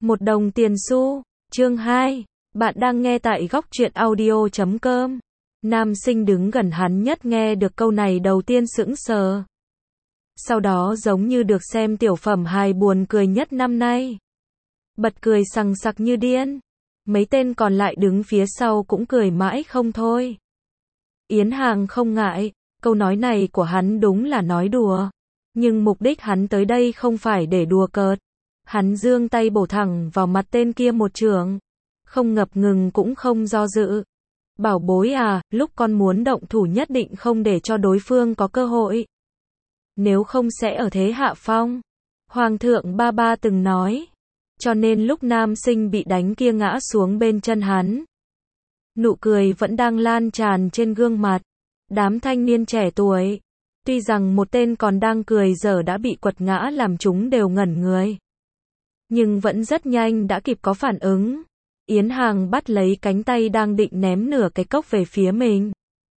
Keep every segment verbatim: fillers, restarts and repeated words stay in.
Một đồng tiền xu. Chương hai. Bạn đang nghe tại góc truyện audio chấm com. Nam sinh đứng gần hắn nhất nghe được câu này đầu tiên sững sờ. Sau đó giống như được xem tiểu phẩm hài buồn cười nhất năm nay. Bật cười sằng sặc như điên. Mấy tên còn lại đứng phía sau cũng cười mãi không thôi. Yến Hàng không ngại, câu nói này của hắn đúng là nói đùa. Nhưng mục đích hắn tới đây không phải để đùa cợt. Hắn giương tay bổ thẳng vào mặt tên kia một chưởng. Không ngập ngừng cũng không do dự. Bảo bối à, lúc con muốn động thủ nhất định không để cho đối phương có cơ hội. Nếu không sẽ ở thế hạ phong. Hoàng thượng ba ba từng nói. Cho nên lúc nam sinh bị đánh kia ngã xuống bên chân hắn. Nụ cười vẫn đang lan tràn trên gương mặt. Đám thanh niên trẻ tuổi. Tuy rằng một tên còn đang cười dở đã bị quật ngã làm chúng đều ngẩn người. Nhưng vẫn rất nhanh đã kịp có phản ứng. Yến Hàng bắt lấy cánh tay đang định ném nửa cái cốc về phía mình.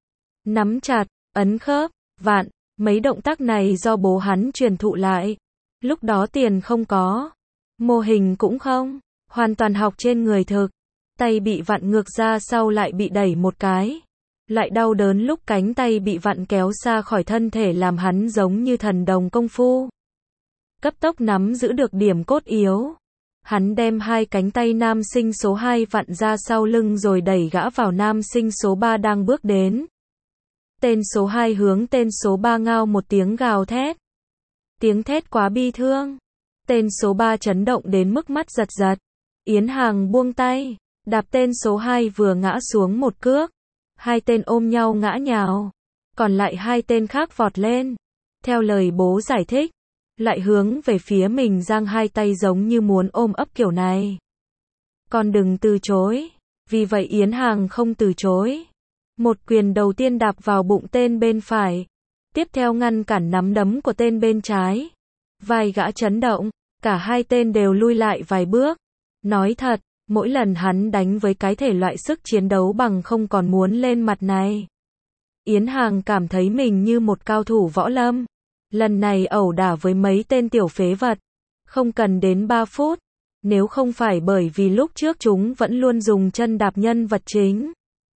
Nắm chặt, ấn khớp, vạn, mấy động tác này do bố hắn truyền thụ lại. Lúc đó tiền không có. Mô hình cũng không. Hoàn toàn học trên người thực. Tay bị vặn ngược ra sau lại bị đẩy một cái. Lại đau đớn lúc cánh tay bị vặn kéo xa khỏi thân thể làm hắn giống như thần đồng công phu. Cấp tốc nắm giữ được điểm cốt yếu. Hắn đem hai cánh tay nam sinh số hai vặn ra sau lưng rồi đẩy gã vào nam sinh số ba đang bước đến. Tên số hai hướng tên số ba ngao một tiếng gào thét. Tiếng thét quá bi thương. Tên số ba chấn động đến mức mắt giật giật. Yến Hàng buông tay, đạp tên số hai vừa ngã xuống một cước. Hai tên ôm nhau ngã nhào. Còn lại hai tên khác vọt lên. Theo lời bố giải thích. Lại hướng về phía mình giang hai tay giống như muốn ôm ấp kiểu này. Con đừng từ chối. Vì vậy Yến Hàng không từ chối. Một quyền đầu tiên đạp vào bụng tên bên phải. Tiếp theo ngăn cản nắm đấm của tên bên trái. Vai gã chấn động. Cả hai tên đều lui lại vài bước. Nói thật, mỗi lần hắn đánh với cái thể loại sức chiến đấu bằng không còn muốn lên mặt này. Yến Hàng cảm thấy mình như một cao thủ võ lâm. Lần này ẩu đả với mấy tên tiểu phế vật. Không cần đến ba phút. Nếu không phải bởi vì lúc trước chúng vẫn luôn dùng chân đạp nhân vật chính.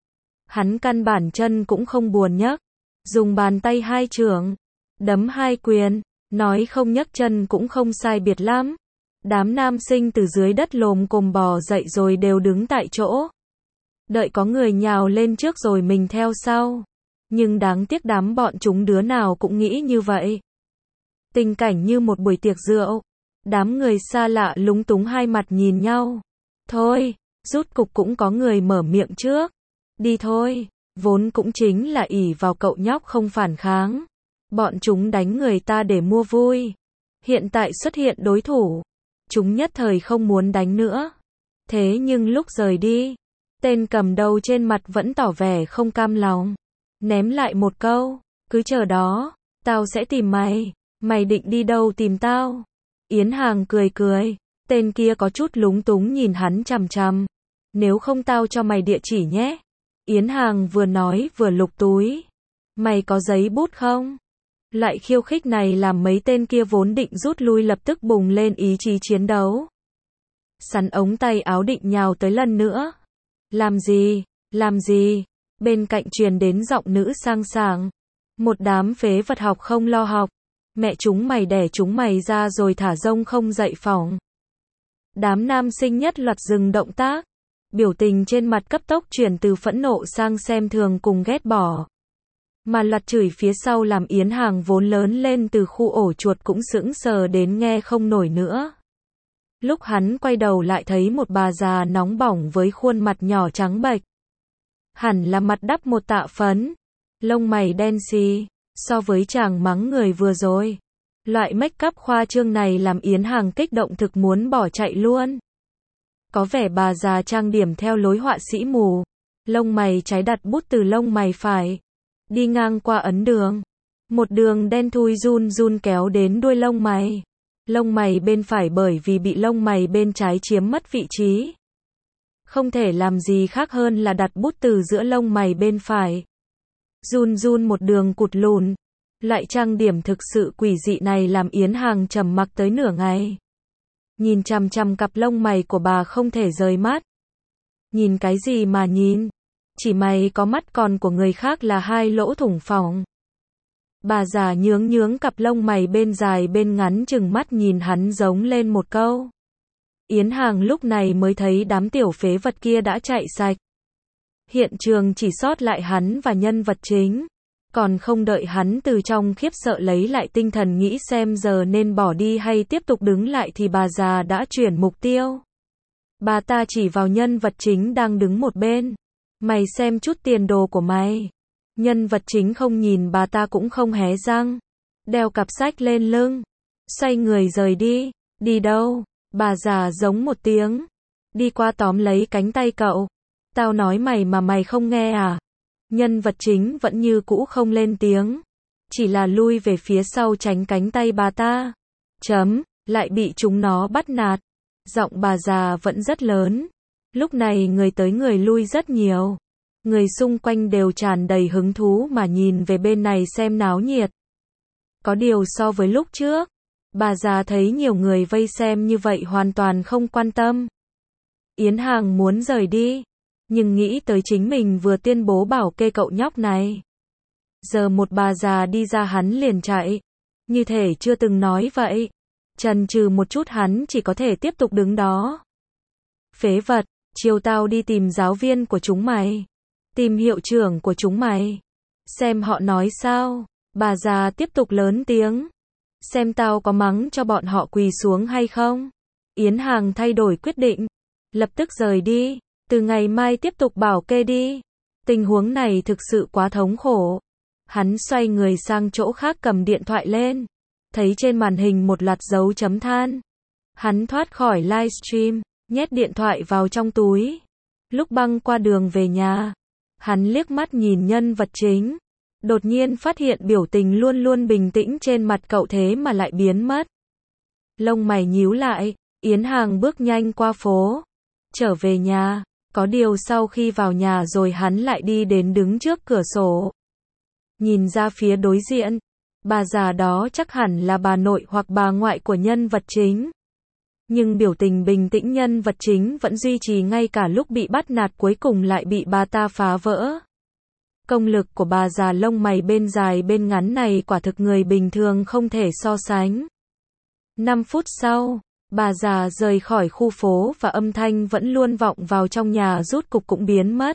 Hắn căn bản chân cũng không buồn nhấc. Dùng bàn tay hai chưởng. Đấm hai quyền. Nói không nhấc chân cũng không sai biệt lắm. Đám nam sinh từ dưới đất lồm cồm bò dậy rồi đều đứng tại chỗ. Đợi có người nhào lên trước rồi mình theo sau. Nhưng đáng tiếc đám bọn chúng đứa nào cũng nghĩ như vậy. Tình cảnh như một buổi tiệc rượu. Đám người xa lạ lúng túng hai mặt nhìn nhau. Thôi, rút cục cũng có người mở miệng trước. Đi thôi, vốn cũng chính là ỷ vào cậu nhóc không phản kháng. Bọn chúng đánh người ta để mua vui. Hiện tại xuất hiện đối thủ. Chúng nhất thời không muốn đánh nữa. Thế nhưng lúc rời đi, tên cầm đầu trên mặt vẫn tỏ vẻ không cam lòng. Ném lại một câu, cứ chờ đó, tao sẽ tìm mày. Mày định đi đâu tìm tao? Yến Hàng cười cười, tên kia có chút lúng túng nhìn hắn chằm chằm. Nếu không tao cho mày địa chỉ nhé. Yến Hàng vừa nói vừa lục túi. Mày có giấy bút không? Loại khiêu khích này làm mấy tên kia vốn định rút lui lập tức bùng lên ý chí chiến đấu. Sắn ống tay áo định nhào tới lần nữa. Làm gì? Làm gì? Bên cạnh truyền đến giọng nữ sang sảng. Một đám phế vật học không lo học. Mẹ chúng mày đẻ chúng mày ra rồi thả rông không dậy phỏng. Đám nam sinh nhất loạt dừng động tác. Biểu tình trên mặt cấp tốc chuyển từ phẫn nộ sang xem thường cùng ghét bỏ. Mà loạt chửi phía sau làm Yến Hàng vốn lớn lên từ khu ổ chuột cũng sững sờ đến nghe không nổi nữa. Lúc hắn quay đầu lại thấy một bà già nóng bỏng với khuôn mặt nhỏ trắng bệch. Hẳn là mặt đắp một tạ phấn. Lông mày đen xì. So với chàng mắng người vừa rồi. Loại make up khoa trương này làm Yến Hàng kích động thực muốn bỏ chạy luôn. Có vẻ bà già trang điểm theo lối họa sĩ mù. Lông mày trái đặt bút từ lông mày phải. Đi ngang qua ấn đường. Một đường đen thui run run kéo đến đuôi lông mày. Lông mày bên phải bởi vì bị lông mày bên trái chiếm mất vị trí. Không thể làm gì khác hơn là đặt bút từ giữa lông mày bên phải. Run run một đường cụt lùn. Loại trang điểm thực sự quỷ dị này làm Yến Hàng trầm mặc tới nửa ngày. nhìn chằm chằm cặp lông mày của bà không thể rời mắt. Nhìn cái gì mà nhìn? Chỉ mày có mắt, còn của người khác là hai lỗ thủng phỏng. Bà già nhướng nhướng cặp lông mày bên dài bên ngắn, chừng mắt nhìn hắn giống lên một câu. Yến Hàng lúc này mới thấy đám tiểu phế vật kia đã chạy sạch. Hiện trường chỉ sót lại hắn và nhân vật chính. Còn không đợi hắn từ trong khiếp sợ lấy lại tinh thần nghĩ xem giờ nên bỏ đi hay tiếp tục đứng lại thì bà già đã chuyển mục tiêu. Bà ta chỉ vào nhân vật chính đang đứng một bên. Mày xem chút tiền đồ của mày. Nhân vật chính không nhìn bà ta cũng không hé răng. Đeo cặp sách lên lưng. Xoay người rời đi. Đi đâu? Bà già giống một tiếng. Đi qua tóm lấy cánh tay cậu. Tao nói mày mà mày không nghe à? Nhân vật chính vẫn như cũ không lên tiếng. Chỉ là lui về phía sau tránh cánh tay bà ta. Chấm, lại bị chúng nó bắt nạt. Giọng bà già vẫn rất lớn. Lúc này người tới người lui rất nhiều. Người xung quanh đều tràn đầy hứng thú mà nhìn về bên này xem náo nhiệt. Có điều so với lúc trước, bà già thấy nhiều người vây xem như vậy hoàn toàn không quan tâm. Yến Hàng muốn rời đi, nhưng nghĩ tới chính mình vừa tuyên bố bảo kê cậu nhóc này. Giờ một bà già đi ra hắn liền chạy, như thể chưa từng nói vậy. Chần chừ một chút hắn chỉ có thể tiếp tục đứng đó. Phế vật, chiều tao đi tìm giáo viên của chúng mày. Tìm hiệu trưởng của chúng mày. Xem họ nói sao. Bà già tiếp tục lớn tiếng. Xem tao có mắng cho bọn họ quỳ xuống hay không. Yến Hàng thay đổi quyết định. Lập tức rời đi. Từ ngày mai tiếp tục bảo kê đi. Tình huống này thực sự quá thống khổ. Hắn xoay người sang chỗ khác cầm điện thoại lên. Thấy trên màn hình một loạt dấu chấm than. Hắn thoát khỏi livestream, nhét điện thoại vào trong túi. Lúc băng qua đường về nhà, hắn liếc mắt nhìn nhân vật chính. Đột nhiên phát hiện biểu tình luôn luôn bình tĩnh trên mặt cậu thế mà lại biến mất. Lông mày nhíu lại, Yến Hàng bước nhanh qua phố. Trở về nhà, có điều sau khi vào nhà rồi hắn lại đi đến đứng trước cửa sổ. Nhìn ra phía đối diện. Bà già đó chắc hẳn là bà nội hoặc bà ngoại của nhân vật chính. Nhưng biểu tình bình tĩnh nhân vật chính vẫn duy trì ngay cả lúc bị bắt nạt cuối cùng lại bị bà ta phá vỡ. Công lực của bà già lông mày bên dài bên ngắn này quả thực người bình thường không thể so sánh. năm phút sau, bà già rời khỏi khu phố và âm thanh vẫn luôn vọng vào trong nhà rút cục cũng biến mất.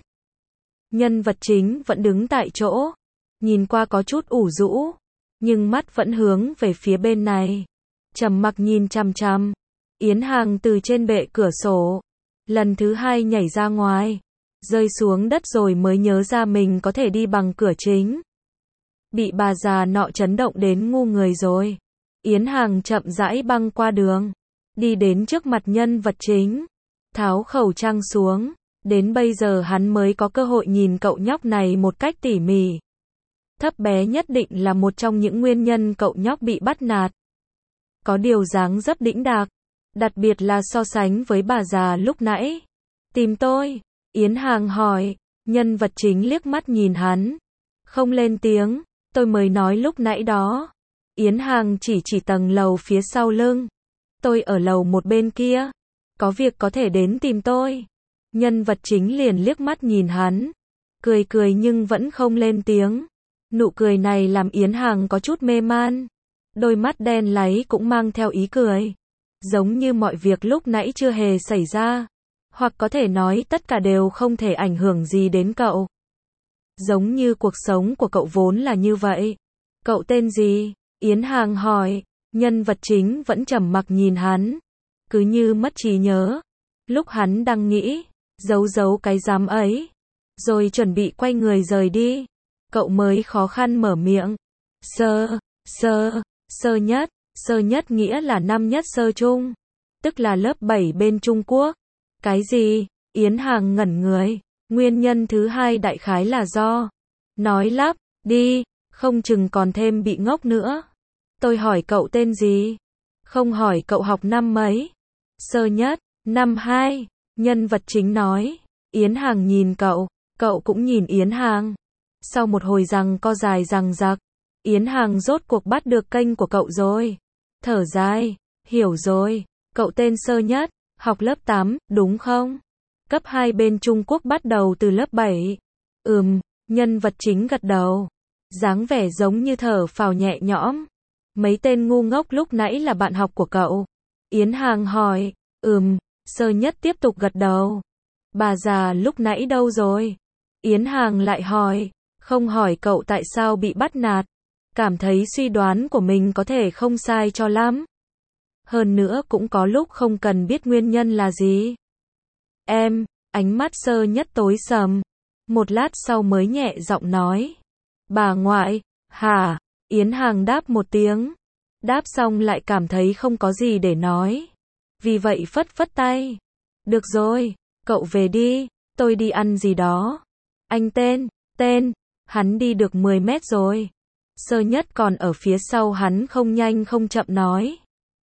Nhân vật chính vẫn đứng tại chỗ, nhìn qua có chút ủ rũ. Nhưng mắt vẫn hướng về phía bên này. Trầm mặc nhìn chằm chằm. Yến Hàng từ trên bệ cửa sổ. Lần thứ hai nhảy ra ngoài. Rơi xuống đất rồi mới nhớ ra mình có thể đi bằng cửa chính. Bị bà già nọ chấn động đến ngu người rồi. Yến Hàng chậm rãi băng qua đường. Đi đến trước mặt nhân vật chính. Tháo khẩu trang xuống. Đến bây giờ hắn mới có cơ hội nhìn cậu nhóc này một cách tỉ mỉ. Thấp bé nhất định là một trong những nguyên nhân cậu nhóc bị bắt nạt. Có điều dáng dấp đĩnh đạc, đặc biệt là so sánh với bà già lúc nãy. Tìm tôi? Yến Hàng hỏi, nhân vật chính liếc mắt nhìn hắn. Không lên tiếng, tôi mới nói lúc nãy đó. Yến Hàng chỉ chỉ tầng lầu phía sau lưng. Tôi ở lầu một bên kia. Có việc có thể đến tìm tôi. Nhân vật chính liền liếc mắt nhìn hắn. Cười cười nhưng vẫn không lên tiếng. Nụ cười này làm Yến Hàng có chút mê man. Đôi mắt đen láy cũng mang theo ý cười. Giống như mọi việc lúc nãy chưa hề xảy ra. Hoặc có thể nói tất cả đều không thể ảnh hưởng gì đến cậu. Giống như cuộc sống của cậu vốn là như vậy. Cậu tên gì? Yến Hàng hỏi. Nhân vật chính vẫn trầm mặc nhìn hắn. Cứ như mất trí nhớ. Lúc hắn đang nghĩ, giấu giấu cái dám ấy. Rồi chuẩn bị quay người rời đi. Cậu mới khó khăn mở miệng. Sơ, sơ, sơ nhất, sơ nhất nghĩa là năm nhất sơ trung. Tức là lớp bảy bên Trung Quốc. Cái gì? Yến Hàng ngẩn người. Nguyên nhân thứ hai đại khái là do. Nói lắp, đi, không chừng còn thêm bị ngốc nữa. Tôi hỏi cậu tên gì? Không hỏi cậu học năm mấy? Sơ nhất, năm hai. Nhân vật chính nói. Yến Hàng nhìn cậu, cậu cũng nhìn Yến Hàng. Sau một hồi giằng co dài dằng dặc, Yến Hàng rốt cuộc bắt được kênh của cậu rồi. Thở dài, hiểu rồi, Cậu tên Sơ Nhất, học lớp tám, đúng không? Cấp hai bên Trung Quốc bắt đầu từ lớp bảy. Ừm, nhân vật chính gật đầu. Dáng vẻ giống như thở phào nhẹ nhõm. Mấy tên ngu ngốc lúc nãy là bạn học của cậu. Yến Hàng hỏi. Ừm, Sơ Nhất tiếp tục gật đầu. Bà già lúc nãy đâu rồi? Yến Hàng lại hỏi. Không hỏi cậu tại sao bị bắt nạt. Cảm thấy suy đoán của mình có thể không sai cho lắm. Hơn nữa cũng có lúc không cần biết nguyên nhân là gì. Em, ánh mắt Sơ Nhất tối sầm. Một lát sau mới nhẹ giọng nói. Bà ngoại, hả? Yến Hàng đáp một tiếng. Đáp xong lại cảm thấy không có gì để nói. Vì vậy phất phất tay. Được rồi, cậu về đi, tôi đi ăn gì đó. Anh tên, tên, hắn đi được mười mét rồi. Sơ Nhất còn ở phía sau hắn không nhanh không chậm nói.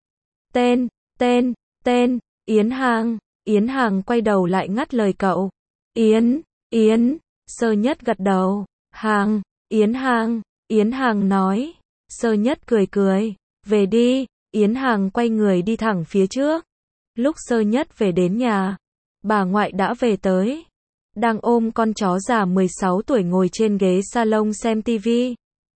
Tên, tên, tên, Yến Hàng. Yến Hàng quay đầu lại ngắt lời cậu. Yến, Yến, Sơ Nhất gật đầu. Hàng, Yến Hàng, Yến Hàng nói. Sơ Nhất cười cười. Về đi, Yến Hàng quay người đi thẳng phía trước. Lúc Sơ Nhất về đến nhà, bà ngoại đã về tới. Đang ôm con chó già mười sáu tuổi ngồi trên ghế salon xem tivi.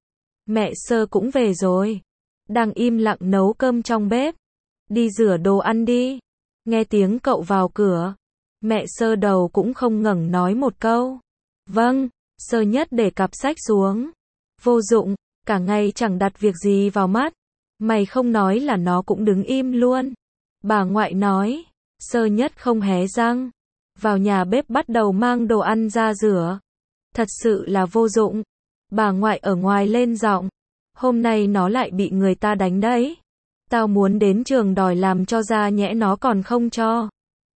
Mẹ Sơ cũng về rồi. Đang im lặng nấu cơm trong bếp. Đi rửa đồ ăn đi. Nghe tiếng cậu vào cửa. Mẹ Sơ đầu cũng không ngẩng nói một câu. Vâng, Sơ Nhất để cặp sách xuống. Vô dụng, cả ngày chẳng đặt việc gì vào mắt. Mày không nói là nó cũng đứng im luôn. Bà ngoại nói. Sơ Nhất không hé răng. Vào nhà bếp bắt đầu mang đồ ăn ra rửa. Thật sự là vô dụng. Bà ngoại ở ngoài lên giọng. Hôm nay nó lại bị người ta đánh đấy. Tao muốn đến trường đòi làm cho ra nhẽ nó còn không cho.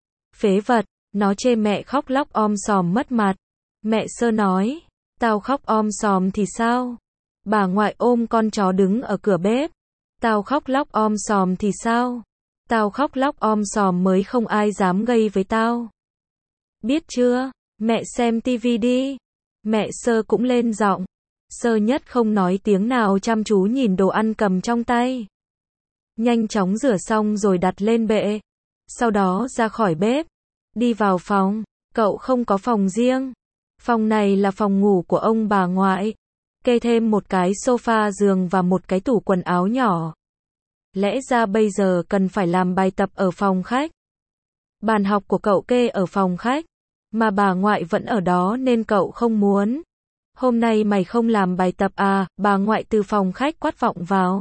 Phế vật, nó chê mẹ khóc lóc om sòm mất mặt. Mẹ Sơ nói. Tao khóc om sòm thì sao? Bà ngoại ôm con chó đứng ở cửa bếp. Tao khóc lóc om sòm thì sao? Tao khóc lóc om sòm mới không ai dám gây với tao. Biết chưa? Mẹ xem tivi đi. Mẹ Sơ cũng lên giọng. Sơ Nhất không nói tiếng nào chăm chú nhìn đồ ăn cầm trong tay. Nhanh chóng rửa xong rồi đặt lên bệ. Sau đó ra khỏi bếp. Đi vào phòng. Cậu không có phòng riêng. Phòng này là phòng ngủ của ông bà ngoại. Kê thêm một cái sofa giường và một cái tủ quần áo nhỏ. Lẽ ra bây giờ cần phải làm bài tập ở phòng khách. Bàn học của cậu kê ở phòng khách. Mà bà ngoại vẫn ở đó nên cậu không muốn. Hôm nay mày không làm bài tập à? Bà ngoại từ phòng khách quát vọng vào.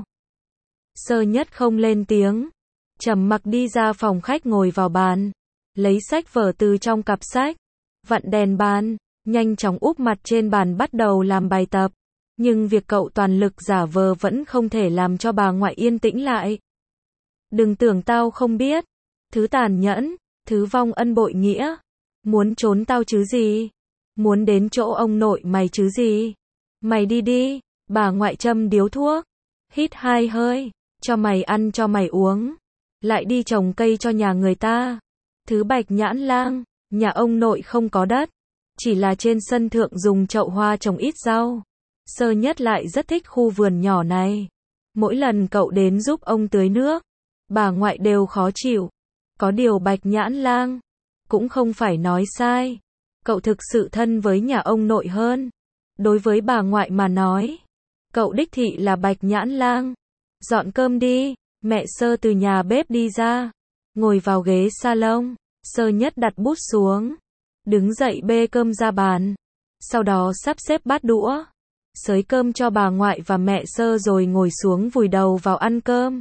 Sơ Nhất không lên tiếng. Trầm mặc đi ra phòng khách ngồi vào bàn. Lấy sách vở từ trong cặp sách. Vặn đèn bàn. Nhanh chóng úp mặt trên bàn bắt đầu làm bài tập. Nhưng việc cậu toàn lực giả vờ vẫn không thể làm cho bà ngoại yên tĩnh lại. Đừng tưởng tao không biết. Thứ tàn nhẫn, thứ vong ân bội nghĩa. Muốn trốn tao chứ gì? Muốn đến chỗ ông nội mày chứ gì? Mày đi đi, bà ngoại châm điếu thuốc. Hít hai hơi, cho mày ăn cho mày uống. Lại đi trồng cây cho nhà người ta. Thứ bạch nhãn lang, nhà ông nội không có đất. Chỉ là trên sân thượng dùng chậu hoa trồng ít rau. Sơ Nhất lại rất thích khu vườn nhỏ này. Mỗi lần cậu đến giúp ông tưới nước, bà ngoại đều khó chịu. Có điều bạch nhãn lang cũng không phải nói sai. Cậu thực sự thân với nhà ông nội hơn. Đối với bà ngoại mà nói, cậu đích thị là bạch nhãn lang. Dọn cơm đi. Mẹ Sơ từ nhà bếp đi ra. Ngồi vào ghế salon. Sơ Nhất đặt bút xuống. Đứng dậy bê cơm ra bàn. Sau đó sắp xếp bát đũa. Xới cơm cho bà ngoại và mẹ Sơ rồi ngồi xuống vùi đầu vào ăn cơm.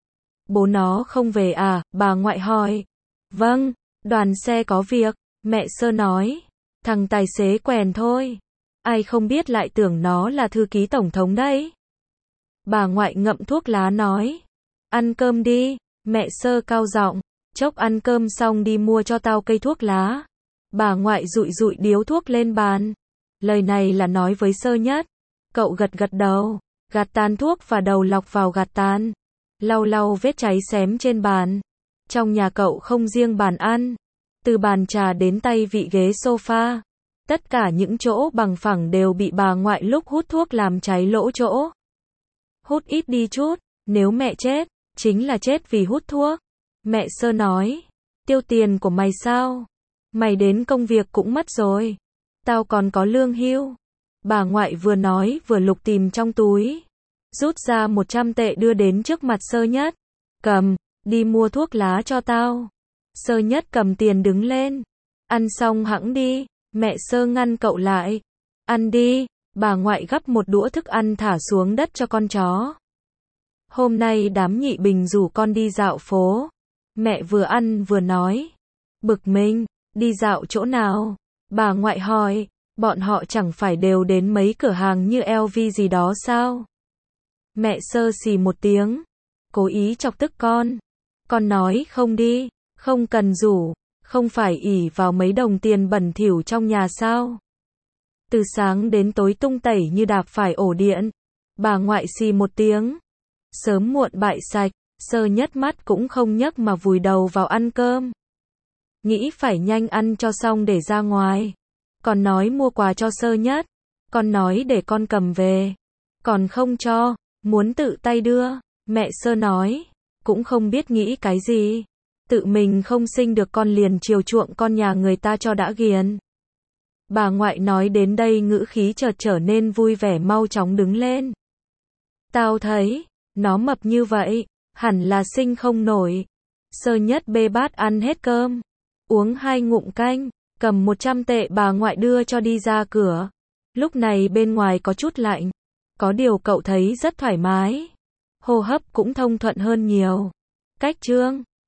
Bố nó không về à? Bà ngoại hỏi. Vâng, đoàn xe có việc. Mẹ Sơ nói. Thằng tài xế quèn thôi. Ai không biết lại tưởng nó là thư ký tổng thống đấy. Bà ngoại ngậm thuốc lá nói. Ăn cơm đi. Mẹ Sơ cao giọng. Chốc ăn cơm xong đi mua cho tao cây thuốc lá. Bà ngoại dụi dụi điếu thuốc lên bàn. Lời này là nói với Sơ Nhất. Cậu gật gật đầu. Gạt tàn thuốc và đầu lọc vào gạt tàn. Lau lau vết cháy xém trên bàn. Trong nhà cậu không riêng bàn ăn. Từ bàn trà đến tay vị ghế sofa. Tất cả những chỗ bằng phẳng đều bị bà ngoại lúc hút thuốc làm cháy lỗ chỗ. Hút ít đi chút. Nếu mẹ chết, chính là chết vì hút thuốc. Mẹ Sơ nói, tiêu tiền của mày sao? Mày đến công việc cũng mất rồi. Tao còn có lương hưu. Bà ngoại vừa nói vừa lục tìm trong túi. Rút ra một trăm tệ đưa đến trước mặt Sơ Nhất. Cầm, đi mua thuốc lá cho tao. Sơ Nhất cầm tiền đứng lên. Ăn xong hẵng đi. Mẹ Sơ ngăn cậu lại. Ăn đi. Bà ngoại gắp một đũa thức ăn thả xuống đất cho con chó. Hôm nay đám nhị bình rủ con đi dạo phố. Mẹ vừa ăn vừa nói. Bực mình, đi dạo chỗ nào? Bà ngoại hỏi, bọn họ chẳng phải đều đến mấy cửa hàng như L V gì đó sao? Mẹ Sơ xì một tiếng, cố ý chọc tức con. Con nói không đi, không cần rủ, không phải ỷ vào mấy đồng tiền bẩn thỉu trong nhà sao? Từ sáng đến tối tung tẩy như đạp phải ổ điện. Bà ngoại xì một tiếng. Sớm muộn bại sạch, Sơ Nhất mắt cũng không nhấc mà vùi đầu vào ăn cơm. Nghĩ phải nhanh ăn cho xong để ra ngoài. Còn nói mua quà cho Sơ Nhất. Con nói để con cầm về. Còn không cho, muốn tự tay đưa. Mẹ Sơ nói, cũng không biết nghĩ cái gì. Tự mình không sinh được con liền chiều chuộng con nhà người ta cho đã ghiền. Bà ngoại nói đến đây ngữ khí chợt trở nên vui vẻ mau chóng đứng lên. Tao thấy, nó mập như vậy, hẳn là sinh không nổi. Sơ Nhất bê bát ăn hết cơm, uống hai ngụm canh, cầm một trăm tệ bà ngoại đưa cho đi ra cửa. Lúc này bên ngoài có chút lạnh, có điều cậu thấy rất thoải mái. Hô hấp cũng thông thuận hơn nhiều. Cách chương